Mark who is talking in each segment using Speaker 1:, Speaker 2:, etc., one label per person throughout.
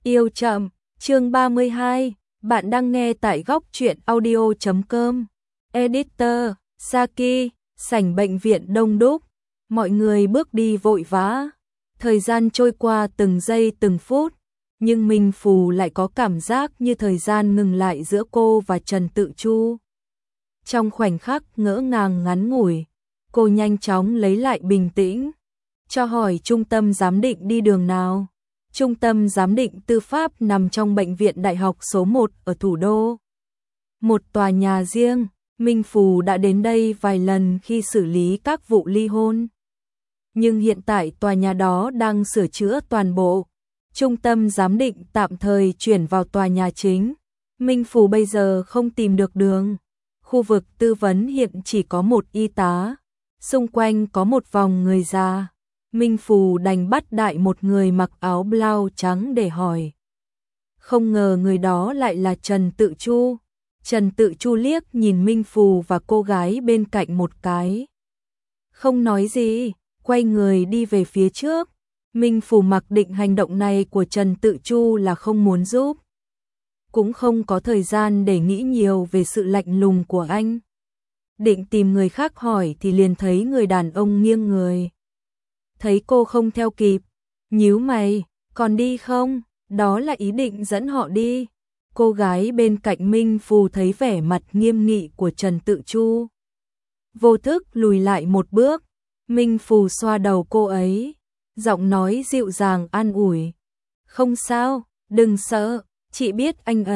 Speaker 1: Yêu chậm, chương 32, bạn đang nghe tại góc truyện audio.com. Editor, Saki, sảnh bệnh viện đông đúc, mọi người bước đi vội vã. Thời gian trôi qua từng giây từng phút, nhưng Minh Phù lại có cảm giác như thời gian ngừng lại giữa cô và Trần Tự Chu. Trong khoảnh khắc ngỡ ngàng ngắn ngủi, cô nhanh chóng lấy lại bình tĩnh, cho hỏi trung tâm giám định đi đường nào. Trung tâm giám định tư pháp nằm trong bệnh viện đại học số 1 ở thủ đô. Một tòa nhà riêng, Minh Phù đã đến đây vài lần khi xử lý các vụ ly hôn. Nhưng hiện tại tòa nhà đó đang sửa chữa toàn bộ. Trung tâm giám định tạm thời chuyển vào tòa nhà chính. Minh Phù bây giờ không tìm được đường. Khu vực tư vấn hiện chỉ có một y tá. Xung quanh có một vòng người già. Minh Phù đành bắt đại một người mặc áo blau trắng để hỏi. Không ngờ người đó lại là Trần Tự Chu. Trần Tự Chu liếc nhìn Minh Phù và cô gái bên cạnh một cái. Không nói gì, quay người đi về phía trước. Minh Phù mặc định hành động này của Trần Tự Chu là không muốn giúp. Cũng không có thời gian để nghĩ nhiều về sự lạnh lùng của anh. Định tìm người khác hỏi thì liền thấy người đàn ông nghiêng người. Thấy cô không theo kịp, nhíu mày, còn đi không? Đó là ý định dẫn họ đi. Cô gái bên cạnh Minh Phù thấy vẻ mặt nghiêm nghị của Trần Tự Chu. Vô thức lùi lại một bước, Minh Phù xoa đầu cô ấy, giọng nói dịu dàng an ủi. Không sao, đừng sợ, chị biết anh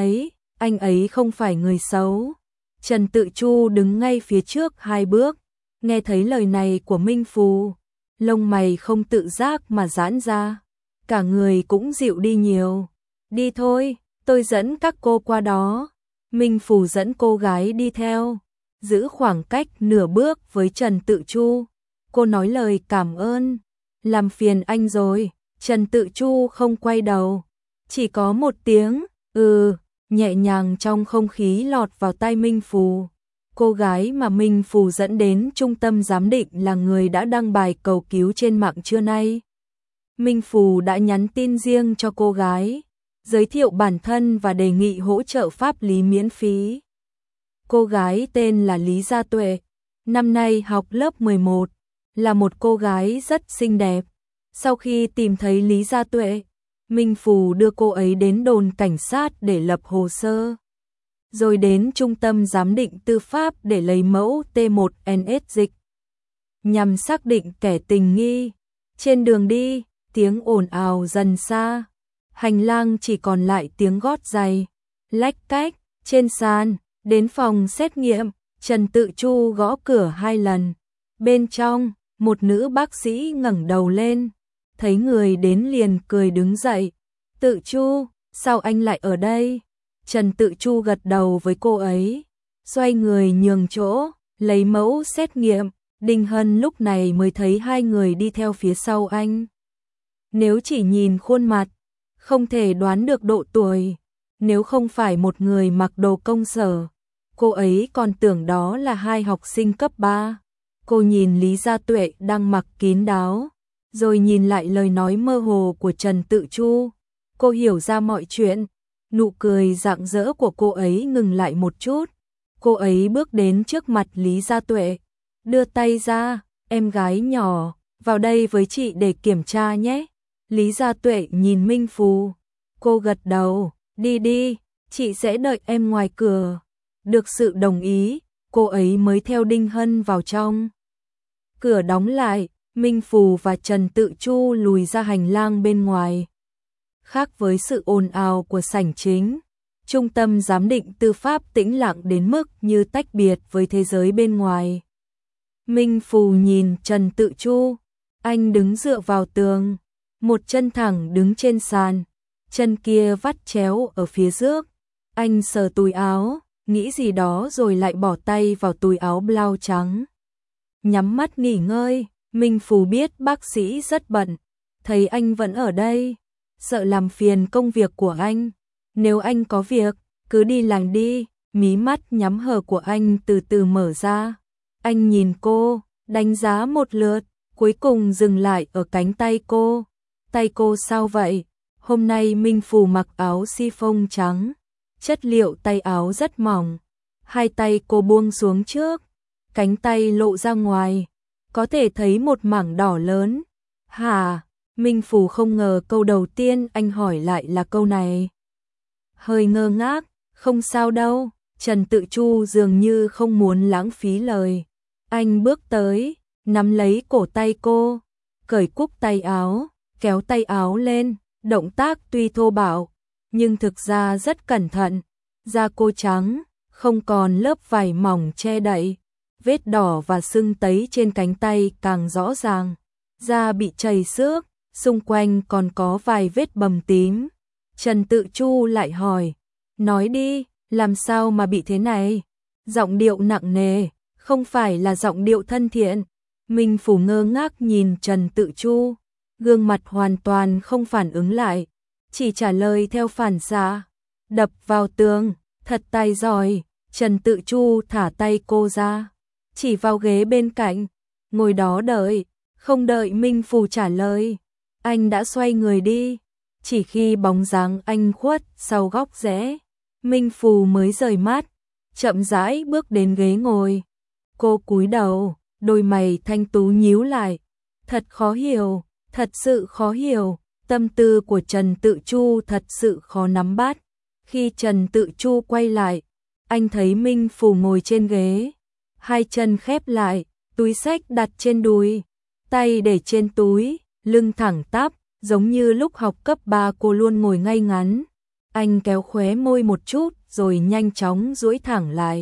Speaker 1: ấy không phải người xấu. Trần Tự Chu đứng ngay phía trước 2 bước, nghe thấy lời này của Minh Phù. Lông mày không tự giác mà giãn ra, cả người cũng dịu đi nhiều. Đi thôi, tôi dẫn các cô qua đó. Minh Phù dẫn cô gái đi theo, giữ khoảng cách nửa bước với Trần Tự Chu. Cô nói lời cảm ơn, làm phiền anh rồi. Trần Tự Chu không quay đầu, chỉ có một tiếng nhẹ nhàng trong không khí lọt vào tai Minh Phù. Cô gái mà Minh Phù dẫn đến trung tâm giám định là người đã đăng bài cầu cứu trên mạng trưa nay. Minh Phù đã nhắn tin riêng cho cô gái, giới thiệu bản thân và đề nghị hỗ trợ pháp lý miễn phí. Cô gái tên là Lý Gia Tuệ, năm nay học lớp 11, là một cô gái rất xinh đẹp. Sau khi tìm thấy Lý Gia Tuệ, Minh Phù đưa cô ấy đến đồn cảnh sát để lập hồ sơ, rồi đến trung tâm giám định tư pháp để lấy mẫu T1NS dịch, nhằm xác định kẻ tình nghi. Trên đường đi, tiếng ồn ào dần xa, hành lang chỉ còn lại tiếng gót giày, lách cách, trên sàn. Đến phòng xét nghiệm, Trần Tự Chu gõ cửa 2 lần. Bên trong, một nữ bác sĩ ngẩng đầu lên, thấy người đến liền cười đứng dậy. Tự Chu, sao anh lại ở đây? Trần Tự Chu gật đầu với cô ấy, xoay người nhường chỗ, lấy mẫu xét nghiệm. Đinh Hân lúc này mới thấy 2 người đi theo phía sau anh. Nếu chỉ nhìn khuôn mặt, không thể đoán được độ tuổi. Nếu không phải một người mặc đồ công sở, cô ấy còn tưởng đó là 2 học sinh cấp 3. Cô nhìn Lý Gia Tuệ đang mặc kín đáo, rồi nhìn lại lời nói mơ hồ của Trần Tự Chu. Cô hiểu ra mọi chuyện. Nụ cười rạng rỡ của cô ấy ngừng lại một chút. Cô ấy bước đến trước mặt Lý Gia Tuệ, đưa tay ra. Em gái nhỏ, vào đây với chị để kiểm tra nhé. Lý Gia Tuệ nhìn Minh Phù. Cô gật đầu, đi đi, chị sẽ đợi em ngoài cửa. Được sự đồng ý, cô ấy mới theo Đinh Hân vào trong. Cửa đóng lại, Minh Phù và Trần Tự Chu lùi ra hành lang bên ngoài. Khác với sự ồn ào của sảnh chính, trung tâm giám định tư pháp tĩnh lặng đến mức như tách biệt với thế giới bên ngoài. Minh Phù nhìn Trần Tự Chu, anh đứng dựa vào tường, một chân thẳng đứng trên sàn, chân kia vắt chéo ở phía trước. Anh sờ túi áo, nghĩ gì đó rồi lại bỏ tay vào túi áo blau trắng. Nhắm mắt nghỉ ngơi. Minh Phù biết bác sĩ rất bận, thấy anh vẫn ở đây, sợ làm phiền công việc của anh. Nếu anh có việc, cứ đi làm đi. Mí mắt nhắm hờ của anh từ từ mở ra. Anh nhìn cô, đánh giá một lượt, cuối cùng dừng lại ở cánh tay cô. Tay cô sao vậy? Hôm nay Minh Phù mặc áo si-phông trắng, chất liệu tay áo rất mỏng, hai tay cô buông xuống trước, cánh tay lộ ra ngoài, có thể thấy một mảng đỏ lớn. Hả? Minh Phù không ngờ câu đầu tiên anh hỏi lại là câu này. Hơi ngơ ngác, không sao đâu, Trần Tự Chu dường như không muốn lãng phí lời. Anh bước tới, nắm lấy cổ tay cô, cởi cúc tay áo, kéo tay áo lên, động tác tuy thô bạo, nhưng thực ra rất cẩn thận. Da cô trắng, không còn lớp vải mỏng che đậy, vết đỏ và sưng tấy trên cánh tay càng rõ ràng. Da bị chảy xước, xung quanh còn có vài vết bầm tím. Trần Tự Chu lại hỏi, nói đi, làm sao mà bị thế này? Giọng điệu nặng nề, không phải là giọng điệu thân thiện. Minh Phù ngơ ngác nhìn Trần Tự Chu, gương mặt hoàn toàn không phản ứng lại, chỉ trả lời theo phản xạ, đập vào tường, thật tài giỏi. Trần Tự Chu thả tay cô ra, chỉ vào ghế bên cạnh, ngồi đó đợi. Không đợi Minh Phù trả lời, anh đã xoay người đi. Chỉ khi bóng dáng anh khuất sau góc rẽ, Minh Phù mới rời mắt, chậm rãi bước đến ghế ngồi. Cô cúi đầu, đôi mày thanh tú nhíu lại. Thật khó hiểu, thật sự khó hiểu, tâm tư của Trần Tự Chu thật sự khó nắm bắt. Khi Trần Tự Chu quay lại, anh thấy Minh Phù ngồi trên ghế, hai chân khép lại, túi xách đặt trên đùi, tay để trên túi, lưng thẳng tắp, giống như lúc học cấp 3 cô luôn ngồi ngay ngắn. Anh kéo khóe môi một chút rồi nhanh chóng duỗi thẳng lại.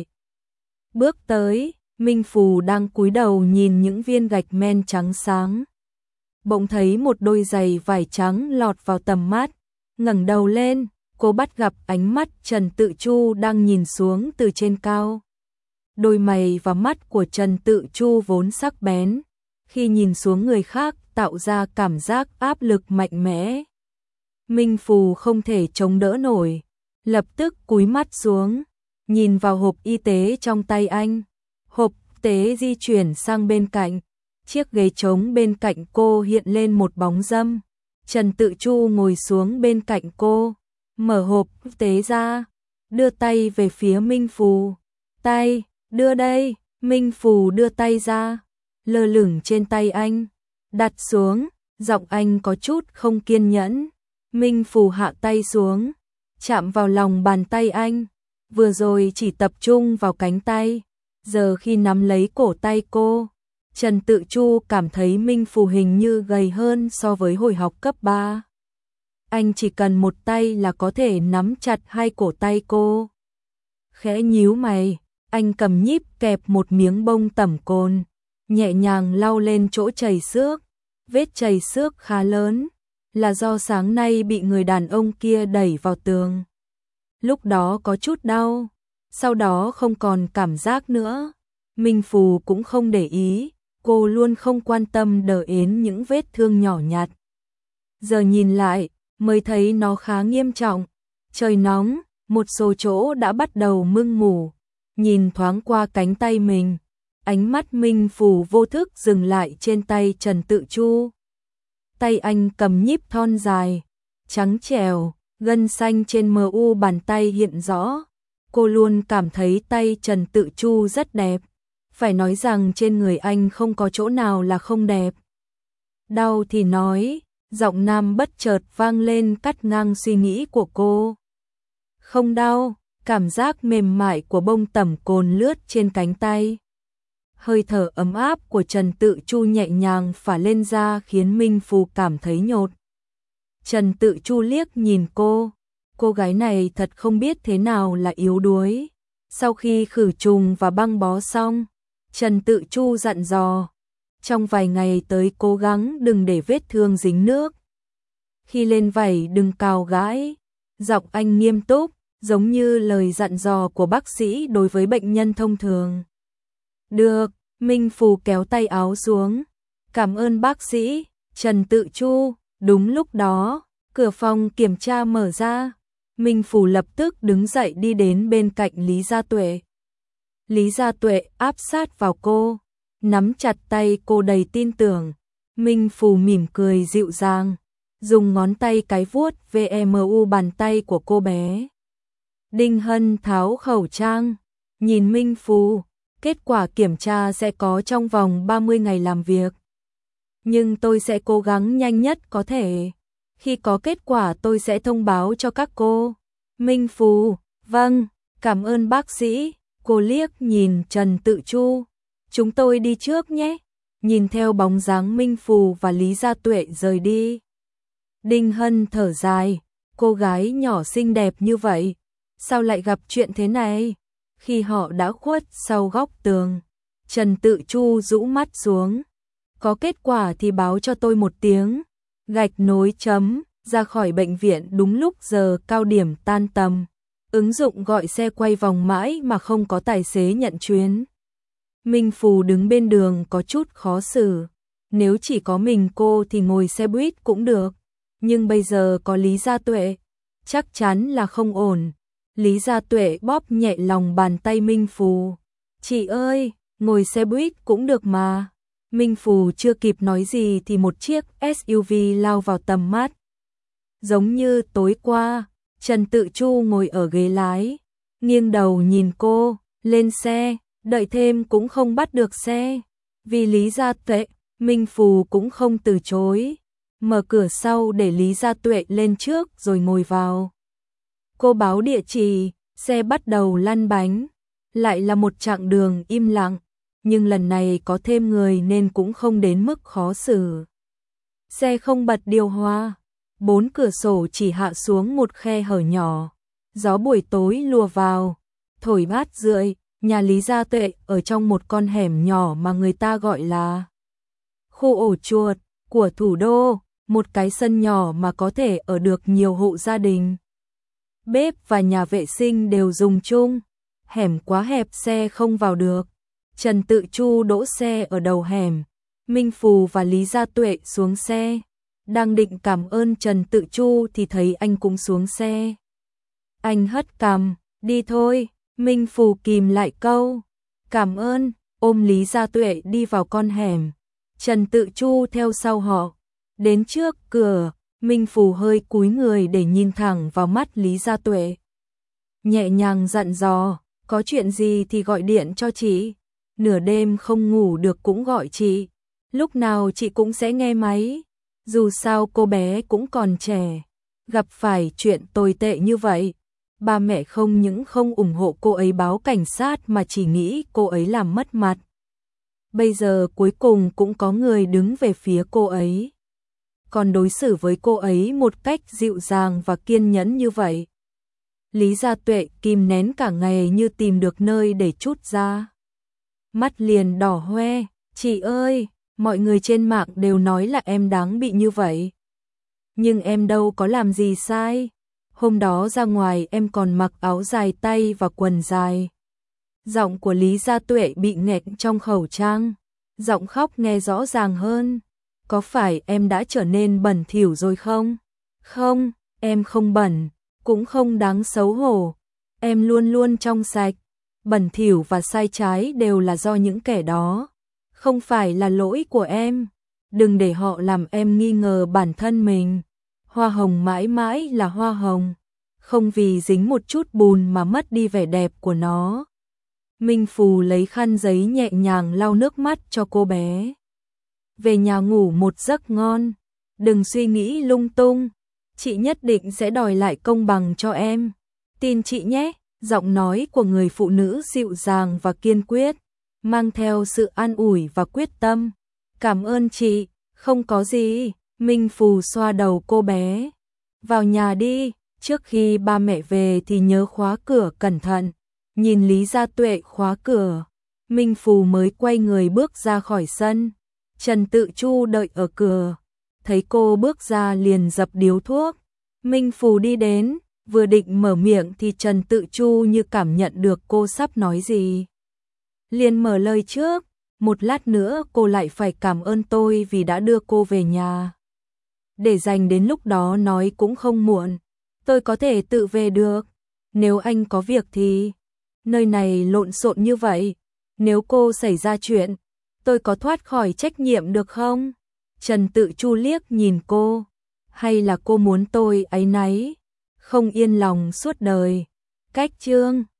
Speaker 1: Bước tới, Minh Phù đang cúi đầu nhìn những viên gạch men trắng sáng. Bỗng thấy một đôi giày vải trắng lọt vào tầm mắt, ngẩng đầu lên, cô bắt gặp ánh mắt Trần Tự Chu đang nhìn xuống từ trên cao. Đôi mày và mắt của Trần Tự Chu vốn sắc bén, khi nhìn xuống người khác tạo ra cảm giác áp lực mạnh mẽ. Minh Phù không thể chống đỡ nổi, lập tức cúi mắt xuống, nhìn vào hộp y tế trong tay anh. Hộp y tế di chuyển sang bên cạnh, chiếc ghế trống bên cạnh cô hiện lên một bóng râm. Trần Tự Chu ngồi xuống bên cạnh cô, mở hộp y tế ra, đưa tay về phía Minh Phù. Tay, đưa đây. Minh Phù đưa tay ra, lơ lửng trên tay anh, đặt xuống, giọng anh có chút không kiên nhẫn. Minh Phù hạ tay xuống, chạm vào lòng bàn tay anh, vừa rồi chỉ tập trung vào cánh tay, giờ khi nắm lấy cổ tay cô, Trần Tự Chu cảm thấy Minh Phù hình như gầy hơn so với hồi học cấp 3. Anh chỉ cần một tay là có thể nắm chặt hai cổ tay cô. Khẽ nhíu mày, anh cầm nhíp kẹp một miếng bông tẩm cồn, nhẹ nhàng lau lên chỗ chảy xước. Vết chảy xước khá lớn, là do sáng nay bị người đàn ông kia đẩy vào tường. Lúc đó có chút đau, sau đó không còn cảm giác nữa. Minh Phù cũng không để ý, cô luôn không quan tâm đờ ến những vết thương nhỏ nhặt. Giờ nhìn lại, mới thấy nó khá nghiêm trọng. Trời nóng, một số chỗ đã bắt đầu mưng mủ. Nhìn thoáng qua cánh tay mình, ánh mắt Minh Phù vô thức dừng lại trên tay Trần Tự Chu. Tay anh cầm nhíp thon dài, trắng trẻo, gân xanh trên mu bàn tay hiện rõ. Cô luôn cảm thấy tay Trần Tự Chu rất đẹp. Phải nói rằng trên người anh không có chỗ nào là không đẹp. Đau thì nói, giọng nam bất chợt vang lên cắt ngang suy nghĩ của cô. Không đau, cảm giác mềm mại của bông tẩm cồn lướt trên cánh tay. Hơi thở ấm áp của Trần Tự Chu nhẹ nhàng phả lên da khiến Minh Phù cảm thấy nhột. Trần Tự Chu liếc nhìn cô gái này thật không biết thế nào là yếu đuối. Sau khi khử trùng và băng bó xong, Trần Tự Chu dặn dò, trong vài ngày tới cố gắng đừng để vết thương dính nước. Khi lên vảy đừng cào gãi, giọng anh nghiêm túc, giống như lời dặn dò của bác sĩ đối với bệnh nhân thông thường. Được, Minh Phù kéo tay áo xuống. Cảm ơn bác sĩ. Trần Tự Chu. Đúng lúc đó, cửa phòng kiểm tra mở ra. Minh Phù lập tức đứng dậy đi đến bên cạnh Lý Gia Tuệ. Lý Gia Tuệ áp sát vào cô, nắm chặt tay cô đầy tin tưởng. Minh Phù mỉm cười dịu dàng. dùng ngón tay cái vuốt ve mu bàn tay của cô bé. Đinh Hân tháo khẩu trang, nhìn Minh Phù, kết quả kiểm tra sẽ có trong vòng 30 ngày làm việc. Nhưng tôi sẽ cố gắng nhanh nhất có thể. Khi có kết quả tôi sẽ thông báo cho các cô. Minh Phù, vâng, cảm ơn bác sĩ. Cô liếc nhìn Trần Tự Chu. Chúng tôi đi trước nhé. Nhìn theo bóng dáng Minh Phù và Lý Gia Tuệ rời đi. Đinh Hân thở dài, cô gái nhỏ xinh đẹp như vậy, sao lại gặp chuyện thế này? Khi họ đã khuất sau góc tường, Trần Tự Chu rũ mắt xuống. Có kết quả thì báo cho tôi một tiếng. Gạch nối chấm, ra khỏi bệnh viện đúng lúc giờ cao điểm tan tầm. Ứng dụng gọi xe quay vòng mãi mà không có tài xế nhận chuyến. Minh Phù đứng bên đường có chút khó xử. Nếu chỉ có mình cô thì ngồi xe buýt cũng được. Nhưng bây giờ có Lý Gia Tuệ, chắc chắn là không ổn. Lý Gia Tuệ bóp nhẹ lòng bàn tay Minh Phù. Chị ơi, ngồi xe buýt cũng được mà. Minh Phù chưa kịp nói gì thì một chiếc SUV lao vào tầm mắt. Giống như tối qua, Trần Tự Chu ngồi ở ghế lái, nghiêng đầu nhìn cô, lên xe, đợi thêm cũng không bắt được xe. Vì Lý Gia Tuệ, Minh Phù cũng không từ chối. Mở cửa sau để Lý Gia Tuệ lên trước rồi ngồi vào. Cô báo địa chỉ, xe bắt đầu lăn bánh. Lại là một chặng đường im lặng, nhưng lần này có thêm người nên cũng không đến mức khó xử. Xe không bật điều hòa, 4 cửa sổ chỉ hạ xuống một khe hở nhỏ. Gió buổi tối lùa vào, thổi bát rượi. Nhà Lý Gia Tuệ ở trong một con hẻm nhỏ mà người ta gọi là khu ổ chuột của thủ đô, một cái sân nhỏ mà có thể ở được nhiều hộ gia đình. Bếp và nhà vệ sinh đều dùng chung, hẻm quá hẹp xe không vào được. Trần Tự Chu đỗ xe ở đầu hẻm, Minh Phù và Lý Gia Tuệ xuống xe. Đang định cảm ơn Trần Tự Chu thì thấy anh cũng xuống xe. Anh hất cằm, đi thôi. Minh Phù kìm lại câu, cảm ơn, ôm Lý Gia Tuệ đi vào con hẻm. Trần Tự Chu theo sau họ. Đến trước cửa, Minh Phù hơi cúi người để nhìn thẳng vào mắt Lý Gia Tuệ. Nhẹ nhàng dặn dò, có chuyện gì thì gọi điện cho chị. Nửa đêm không ngủ được cũng gọi chị. Lúc nào chị cũng sẽ nghe máy. Dù sao cô bé cũng còn trẻ. Gặp phải chuyện tồi tệ như vậy, ba mẹ không những không ủng hộ cô ấy báo cảnh sát mà chỉ nghĩ cô ấy làm mất mặt. Bây giờ cuối cùng cũng có người đứng về phía cô ấy, còn đối xử với cô ấy một cách dịu dàng và kiên nhẫn như vậy. Lý Gia Tuệ kìm nén cả ngày như tìm được nơi để trút ra. Mắt liền đỏ hoe, chị ơi, mọi người trên mạng đều nói là em đáng bị như vậy. Nhưng em đâu có làm gì sai. Hôm đó ra ngoài em còn mặc áo dài tay và quần dài. Giọng của Lý Gia Tuệ bị nghẹn trong khẩu trang. Giọng khóc nghe rõ ràng hơn. Có phải em đã trở nên bẩn thỉu rồi không? Không, em không bẩn, cũng không đáng xấu hổ. Em luôn luôn trong sạch. Bẩn thỉu và sai trái đều là do những kẻ đó. Không phải là lỗi của em. Đừng để họ làm em nghi ngờ bản thân mình. Hoa hồng mãi mãi là hoa hồng, không vì dính một chút bùn mà mất đi vẻ đẹp của nó. Minh Phù lấy khăn giấy nhẹ nhàng lau nước mắt cho cô bé. Về nhà ngủ một giấc ngon, đừng suy nghĩ lung tung, chị nhất định sẽ đòi lại công bằng cho em. Tin chị nhé, giọng nói của người phụ nữ dịu dàng và kiên quyết, mang theo sự an ủi và quyết tâm. Cảm ơn chị, không có gì. Minh Phù xoa đầu cô bé. Vào nhà đi, trước khi ba mẹ về thì nhớ khóa cửa cẩn thận. Nhìn Lý Gia Tuệ khóa cửa, Minh Phù mới quay người bước ra khỏi sân. Trần Tự Chu đợi ở cửa, thấy cô bước ra liền dập điếu thuốc. Minh Phù đi đến, vừa định mở miệng thì Trần Tự Chu như cảm nhận được cô sắp nói gì. Liền mở lời trước, một lát nữa cô lại phải cảm ơn tôi vì đã đưa cô về nhà. Để dành đến lúc đó nói cũng không muộn, tôi có thể tự về được. Nếu anh có việc thì, nơi này lộn xộn như vậy, nếu cô xảy ra chuyện, tôi có thoát khỏi trách nhiệm được không? Trần Tự Chu liếc nhìn cô, hay là cô muốn tôi áy náy, không yên lòng suốt đời? Cách chương